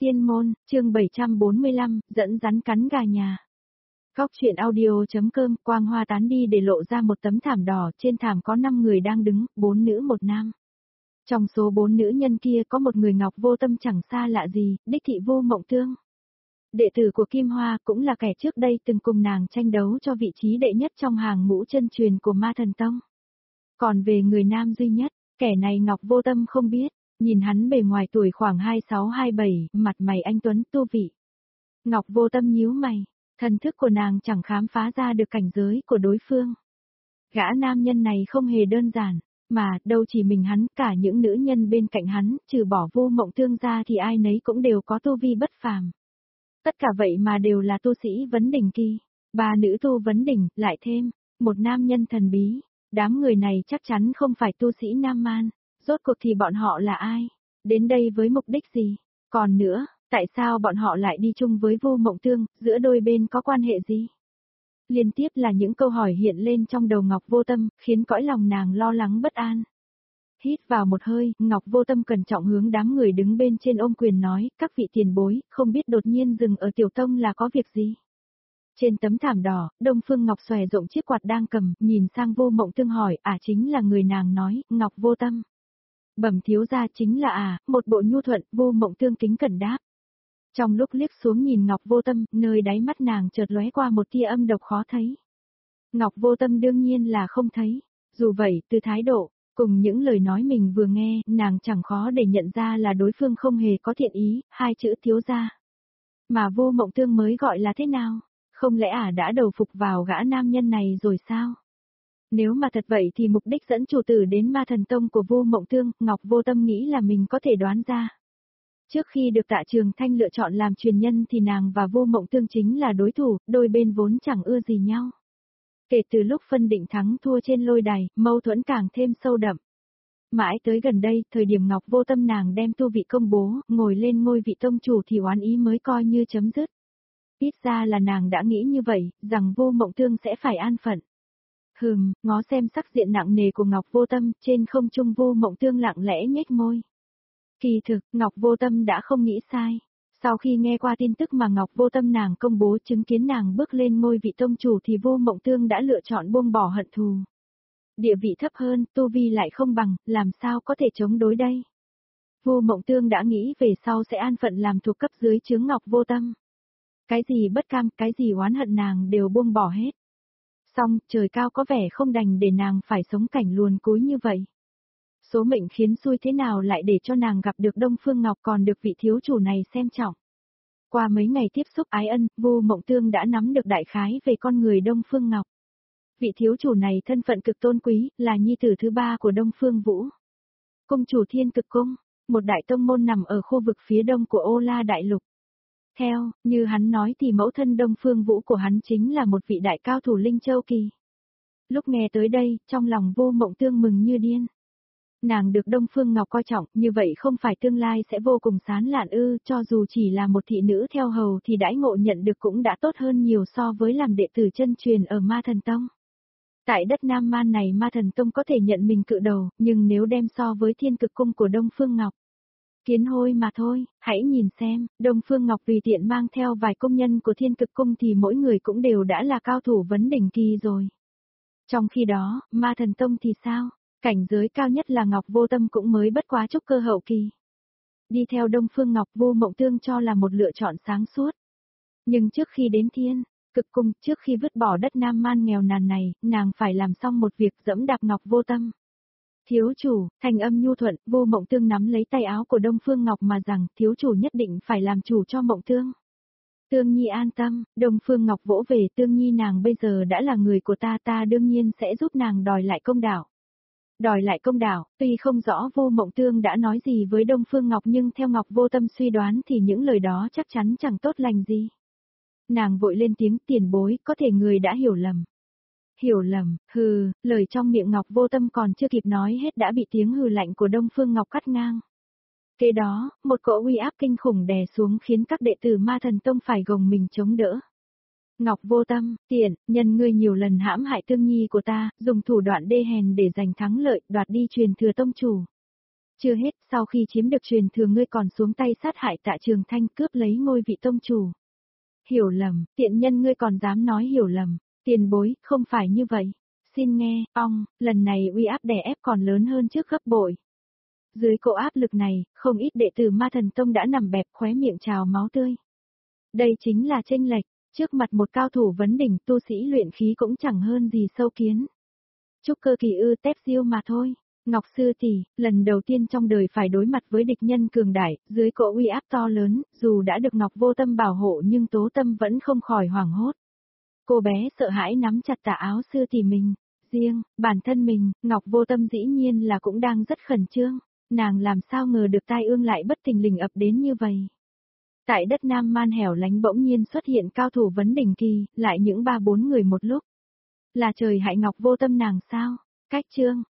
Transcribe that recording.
Tiên môn, chương 745, dẫn rắn cắn gà nhà. Góc truyện audio.com, quang hoa tán đi để lộ ra một tấm thảm đỏ, trên thảm có 5 người đang đứng, 4 nữ 1 nam. Trong số 4 nữ nhân kia có một người Ngọc Vô Tâm chẳng xa lạ gì, đích thị Vô Mộng Tương. Đệ tử của Kim Hoa cũng là kẻ trước đây từng cùng nàng tranh đấu cho vị trí đệ nhất trong hàng ngũ chân truyền của Ma Thần Tông. Còn về người nam duy nhất, kẻ này Ngọc Vô Tâm không biết. Nhìn hắn bề ngoài tuổi khoảng 26-27, mặt mày anh tuấn tu vị. Ngọc Vô Tâm nhíu mày, thần thức của nàng chẳng khám phá ra được cảnh giới của đối phương. Gã nam nhân này không hề đơn giản, mà đâu chỉ mình hắn, cả những nữ nhân bên cạnh hắn, trừ bỏ Vô Mộng Tương ra thì ai nấy cũng đều có tu vi bất phàm. Tất cả vậy mà đều là tu sĩ vấn đỉnh kỳ, 3 nữ tu vấn đỉnh, lại thêm một nam nhân thần bí. Đám người này chắc chắn không phải tu sĩ Nam Man. Rốt cuộc thì bọn họ là ai? Đến đây với mục đích gì? Còn nữa, tại sao bọn họ lại đi chung với Vô Mộng Tương, giữa đôi bên có quan hệ gì? Liên tiếp là những câu hỏi hiện lên trong đầu Ngọc Vô Tâm, khiến cõi lòng nàng lo lắng bất an. Hít vào một hơi, Ngọc Vô Tâm cẩn trọng hướng đám người đứng bên trên ôm quyền nói, các vị tiền bối, không biết đột nhiên dừng ở Tiểu Tông là có việc gì? Trên tấm thảm đỏ, Đông Phương Ngọc xòe rộng chiếc quạt đang cầm, nhìn sang Vô Mộng Tương hỏi, chính là người nàng nói, Ngọc Vô Tâm. Bẩm thiếu gia chính là một bộ nhu thuận, Vô Mộng Tương kính cẩn đáp. Trong lúc liếc xuống nhìn Ngọc Vô Tâm, nơi đáy mắt nàng chợt lóe qua một tia âm độc khó thấy. Ngọc Vô Tâm đương nhiên là không thấy, dù vậy, từ thái độ, cùng những lời nói mình vừa nghe, nàng chẳng khó để nhận ra là đối phương không hề có thiện ý, 2 chữ thiếu gia. Mà Vô Mộng Tương mới gọi là thế nào? Không lẽ đã đầu phục vào gã nam nhân này rồi sao? Nếu mà thật vậy thì mục đích dẫn chủ tử đến Ma Thần Tông của Vô Mộng Tương, Ngọc Vô Tâm nghĩ là mình có thể đoán ra. Trước khi được Tạ Trường Thanh lựa chọn làm truyền nhân thì nàng và Vô Mộng Tương chính là đối thủ, đôi bên vốn chẳng ưa gì nhau. Kể từ lúc phân định thắng thua trên lôi đài, mâu thuẫn càng thêm sâu đậm. Mãi tới gần đây, thời điểm Ngọc Vô Tâm nàng đem tu vị công bố, ngồi lên ngôi vị tông chủ thì oán ý mới coi như chấm dứt. Ít ra là nàng đã nghĩ như vậy, rằng Vô Mộng Tương sẽ phải an phận. Ngó xem sắc diện nặng nề của Ngọc Vô Tâm, trên không trung Vô Mộng Tương lặng lẽ nhếch môi. Kỳ thực, Ngọc Vô Tâm đã không nghĩ sai. Sau khi nghe qua tin tức mà Ngọc Vô Tâm nàng công bố chứng kiến nàng bước lên ngôi vị tông chủ thì Vô Mộng Tương đã lựa chọn buông bỏ hận thù. Địa vị thấp hơn, tu vi lại không bằng, làm sao có thể chống đối đây? Vô Mộng Tương đã nghĩ về sau sẽ an phận làm thuộc cấp dưới chướng Ngọc Vô Tâm. Cái gì bất cam, cái gì oán hận nàng đều buông bỏ hết. Xong, trời cao có vẻ không đành để nàng phải sống cảnh luồn cúi như vậy. Số mệnh khiến xui thế nào lại để cho nàng gặp được Đông Phương Ngọc còn được vị thiếu chủ này xem trọng. Qua mấy ngày tiếp xúc ái ân, Vô Mộng Tương đã nắm được đại khái về con người Đông Phương Ngọc. Vị thiếu chủ này thân phận cực tôn quý, là nhi tử thứ 3 của Đông Phương Vũ. Cung chủ Thiên Cực Cung, một đại tông môn nằm ở khu vực phía đông của Ô La Đại Lục. Theo, như hắn nói thì mẫu thân Đông Phương Vũ của hắn chính là một vị đại cao thủ Linh Châu Kỳ. Lúc nghe tới đây, trong lòng Vô Mộng Tương mừng như điên. Nàng được Đông Phương Ngọc coi trọng, như vậy không phải tương lai sẽ vô cùng sán lạn ư, cho dù chỉ là một thị nữ theo hầu thì đãi ngộ nhận được cũng đã tốt hơn nhiều so với làm đệ tử chân truyền ở Ma Thần Tông. Tại đất Nam Man này Ma Thần Tông có thể nhận mình cự đầu, nhưng nếu đem so với Thiên Cực Cung của Đông Phương Ngọc, kiến hôi mà thôi, hãy nhìn xem, Đông Phương Ngọc tùy tiện mang theo vài công nhân của Thiên Cực Cung thì mỗi người cũng đều đã là cao thủ vấn đỉnh kỳ rồi. Trong khi đó, Ma Thần Tông thì sao? Cảnh giới cao nhất là Ngọc Vô Tâm cũng mới bất quá trúc cơ hậu kỳ. Đi theo Đông Phương Ngọc Vô Mộng Tương cho là một lựa chọn sáng suốt. Nhưng trước khi đến Thiên Cực Cung, trước khi vứt bỏ đất Nam Man nghèo nàn này, nàng phải làm xong một việc dẫm đạp Ngọc Vô Tâm. Thiếu chủ, thành âm nhu thuận, Vô Mộng Tương nắm lấy tay áo của Đông Phương Ngọc mà rằng, thiếu chủ nhất định phải làm chủ cho Mộng Tương. Tương Nhi an tâm, Đông Phương Ngọc vỗ về, Tương Nhi nàng bây giờ đã là người của ta, ta đương nhiên sẽ giúp nàng đòi lại công đạo. Đòi lại công đạo, tuy không rõ Vô Mộng Tương đã nói gì với Đông Phương Ngọc nhưng theo Ngọc Vô Tâm suy đoán thì những lời đó chắc chắn chẳng tốt lành gì. Nàng vội lên tiếng, tiền bối, có thể người đã hiểu lầm. Hiểu lầm, lời trong miệng Ngọc Vô Tâm còn chưa kịp nói hết đã bị tiếng hừ lạnh của Đông Phương Ngọc cắt ngang. Kế đó, một cỗ uy áp kinh khủng đè xuống khiến các đệ tử Ma Thần Tông phải gồng mình chống đỡ. Ngọc Vô Tâm, tiện, nhân ngươi nhiều lần hãm hại Tương Nhi của ta, dùng thủ đoạn đê hèn để giành thắng lợi, đoạt đi truyền thừa tông chủ. Chưa hết, sau khi chiếm được truyền thừa ngươi còn xuống tay sát hại Tạ Trường Thanh, cướp lấy ngôi vị tông chủ. Hiểu lầm, tiện nhân ngươi còn dám nói hiểu lầm, tiền bối, không phải như vậy. Xin nghe, lần này uy áp đè ép còn lớn hơn trước gấp bội. Dưới cỗ áp lực này, không ít đệ tử Ma Thần Tông đã nằm bẹp khóe miệng trào máu tươi. Đây chính là chênh lệch, trước mặt một cao thủ vấn đỉnh tu sĩ luyện khí cũng chẳng hơn gì sâu kiến. Trúc cơ kỳ tép diêu mà thôi. Ngọc sư tỷ, lần đầu tiên trong đời phải đối mặt với địch nhân cường đại, dưới cỗ uy áp to lớn, dù đã được Ngọc Vô Tâm bảo hộ nhưng Tố Tâm vẫn không khỏi hoảng hốt. Cô bé sợ hãi nắm chặt tà áo sư tỷ mình, riêng, bản thân mình, Ngọc Vô Tâm dĩ nhiên là cũng đang rất khẩn trương, nàng làm sao ngờ được tai ương lại bất thình lình ập đến như vậy. Tại đất Nam Man hẻo lánh bỗng nhiên xuất hiện cao thủ vấn đỉnh kỳ, lại những 3-4 người một lúc. Là trời hại Ngọc Vô Tâm nàng sao? Cách chương